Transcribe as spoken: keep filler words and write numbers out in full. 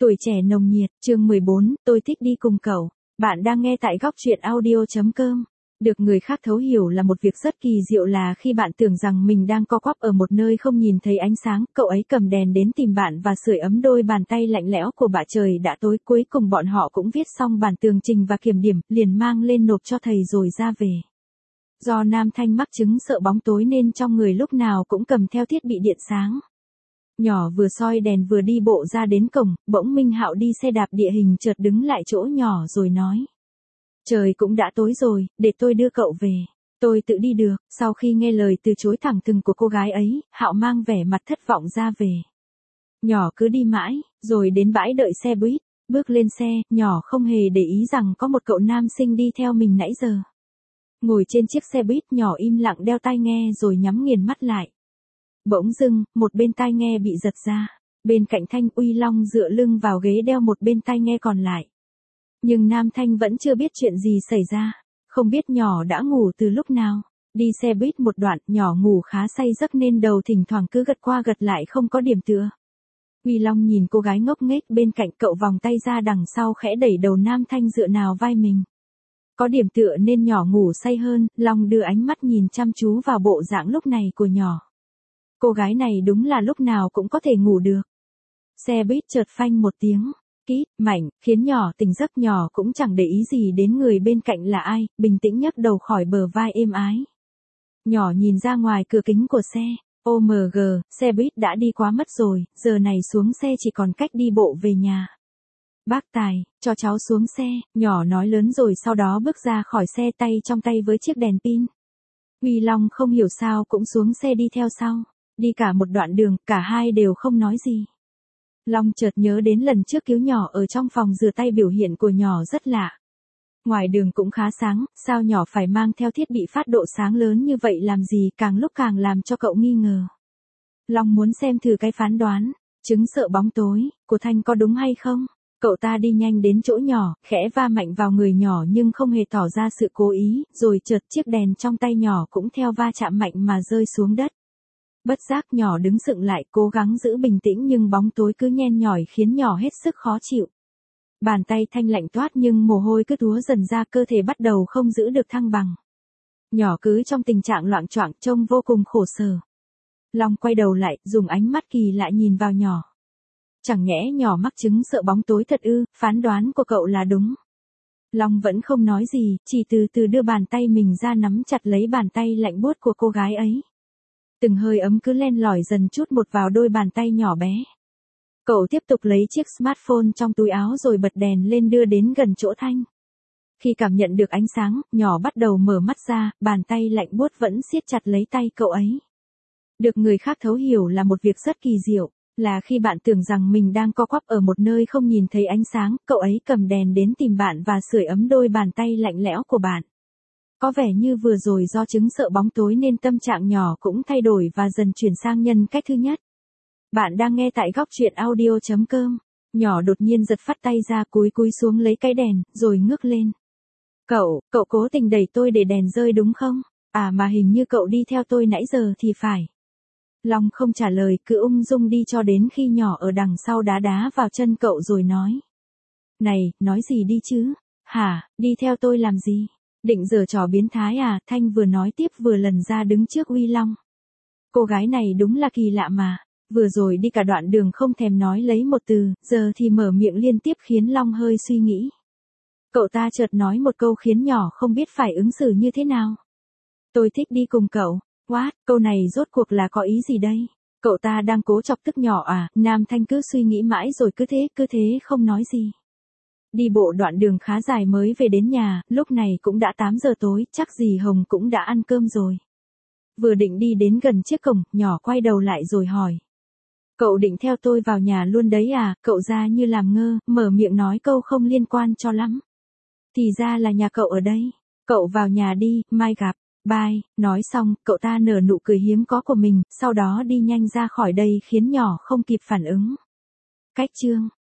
Tuổi trẻ nồng nhiệt, chương mười bốn, tôi thích đi cùng cậu. Bạn đang nghe tại góc truyện audio chấm com. Được người khác thấu hiểu là một việc rất kỳ diệu, là khi bạn tưởng rằng mình đang co quắp ở một nơi không nhìn thấy ánh sáng, cậu ấy cầm đèn đến tìm bạn và sưởi ấm đôi bàn tay lạnh lẽo của bạn. Trời đã tối, cuối cùng bọn họ cũng viết xong bản tường trình và kiểm điểm, liền mang lên nộp cho thầy rồi ra về. Do Nam Thanh mắc chứng sợ bóng tối nên trong người lúc nào cũng cầm theo thiết bị điện sáng. Nhỏ vừa soi đèn vừa đi bộ ra đến cổng, bỗng Minh Hạo đi xe đạp địa hình chợt đứng lại chỗ nhỏ rồi nói. Trời cũng đã tối rồi, để tôi đưa cậu về. Tôi tự đi được. Sau khi nghe lời từ chối thẳng thừng của cô gái ấy, Hạo mang vẻ mặt thất vọng ra về. Nhỏ cứ đi mãi, rồi đến bãi đợi xe buýt. Bước lên xe, nhỏ không hề để ý rằng có một cậu nam sinh đi theo mình nãy giờ. Ngồi trên chiếc xe buýt, nhỏ im lặng đeo tai nghe rồi nhắm nghiền mắt lại. Bỗng dưng, một bên tai nghe bị giật ra. Bên cạnh Thanh, Uy Long dựa lưng vào ghế đeo một bên tai nghe còn lại. Nhưng Nam Thanh vẫn chưa biết chuyện gì xảy ra. Không biết nhỏ đã ngủ từ lúc nào. Đi xe buýt một đoạn, nhỏ ngủ khá say giấc nên đầu thỉnh thoảng cứ gật qua gật lại không có điểm tựa. Uy Long nhìn cô gái ngốc nghếch bên cạnh, cậu vòng tay ra đằng sau khẽ đẩy đầu Nam Thanh dựa nào vai mình. Có điểm tựa nên nhỏ ngủ say hơn. Long đưa ánh mắt nhìn chăm chú vào bộ dạng lúc này của nhỏ. Cô gái này đúng là lúc nào cũng có thể ngủ được. Xe buýt chợt phanh một tiếng. Kít, mạnh, khiến nhỏ tỉnh giấc. Nhỏ cũng chẳng để ý gì đến người bên cạnh là ai, bình tĩnh nhấc đầu khỏi bờ vai êm ái. Nhỏ nhìn ra ngoài cửa kính của xe. ô em giê, xe buýt đã đi quá mất rồi, giờ này xuống xe chỉ còn cách đi bộ về nhà. Bác Tài, cho cháu xuống xe, nhỏ nói lớn rồi sau đó bước ra khỏi xe, tay trong tay với chiếc đèn pin. Uy Long không hiểu sao cũng xuống xe đi theo sau. Đi cả một đoạn đường, cả hai đều không nói gì. Long chợt nhớ đến lần trước cứu nhỏ ở trong phòng rửa tay, biểu hiện của nhỏ rất lạ. Ngoài đường cũng khá sáng, sao nhỏ phải mang theo thiết bị phát độ sáng lớn như vậy làm gì, càng lúc càng làm cho cậu nghi ngờ. Long muốn xem thử cái phán đoán, chứng sợ bóng tối, của Thanh có đúng hay không. Cậu ta đi nhanh đến chỗ nhỏ, khẽ va mạnh vào người nhỏ nhưng không hề tỏ ra sự cố ý, rồi chợt chiếc đèn trong tay nhỏ cũng theo va chạm mạnh mà rơi xuống đất. Bất giác nhỏ đứng sững lại, cố gắng giữ bình tĩnh nhưng bóng tối cứ nhen nhỏi khiến nhỏ hết sức khó chịu. Bàn tay Thanh lạnh toát nhưng mồ hôi cứ túa dần ra, cơ thể bắt đầu không giữ được thăng bằng. Nhỏ cứ trong tình trạng loạng choạng, trông vô cùng khổ sở. Long quay đầu lại, dùng ánh mắt kỳ lạ nhìn vào nhỏ. Chẳng nhẽ nhỏ mắc chứng sợ bóng tối thật ư? Phán đoán của cậu là đúng. Long vẫn không nói gì, chỉ từ từ đưa bàn tay mình ra nắm chặt lấy bàn tay lạnh buốt của cô gái ấy. Từng hơi ấm cứ len lỏi dần chút một vào đôi bàn tay nhỏ bé. Cậu tiếp tục lấy chiếc smartphone trong túi áo rồi bật đèn lên đưa đến gần chỗ Thanh. Khi cảm nhận được ánh sáng, nhỏ bắt đầu mở mắt ra, bàn tay lạnh buốt vẫn siết chặt lấy tay cậu ấy. Được người khác thấu hiểu là một việc rất kỳ diệu, là khi bạn tưởng rằng mình đang co quắp ở một nơi không nhìn thấy ánh sáng, cậu ấy cầm đèn đến tìm bạn và sưởi ấm đôi bàn tay lạnh lẽo của bạn. Có vẻ như vừa rồi do chứng sợ bóng tối nên tâm trạng nhỏ cũng thay đổi và dần chuyển sang nhân cách thứ nhất. Bạn đang nghe tại góc truyện audio chấm com. Nhỏ đột nhiên giật phắt tay ra, cúi cúi xuống lấy cái đèn, rồi ngước lên. Cậu, cậu cố tình đẩy tôi để đèn rơi đúng không? À mà hình như cậu đi theo tôi nãy giờ thì phải. Long không trả lời, cứ ung dung đi cho đến khi nhỏ ở đằng sau đá đá vào chân cậu rồi nói. Này, nói gì đi chứ? Hả, đi theo tôi làm gì? Định giở trò biến thái à? Thanh vừa nói tiếp vừa lần ra đứng trước Uy Long. Cô gái này đúng là kỳ lạ mà. Vừa rồi đi cả đoạn đường không thèm nói lấy một từ, giờ thì mở miệng liên tiếp khiến Long hơi suy nghĩ. Cậu ta chợt nói một câu khiến nhỏ không biết phải ứng xử như thế nào. Tôi thích đi cùng cậu. What, câu này rốt cuộc là có ý gì đây? Cậu ta đang cố chọc tức nhỏ à? Nam Thanh cứ suy nghĩ mãi rồi cứ thế, cứ thế không nói gì. Đi bộ đoạn đường khá dài mới về đến nhà, lúc này cũng đã tám giờ tối, chắc dì Hồng cũng đã ăn cơm rồi. Vừa định đi đến gần chiếc cổng, nhỏ quay đầu lại rồi hỏi. Cậu định theo tôi vào nhà luôn đấy à? Cậu ra như làm ngơ, mở miệng nói câu không liên quan cho lắm. Thì ra là nhà cậu ở đây. Cậu vào nhà đi, mai gặp. Bye. Nói xong, cậu ta nở nụ cười hiếm có của mình, sau đó đi nhanh ra khỏi đây khiến nhỏ không kịp phản ứng. Cách chương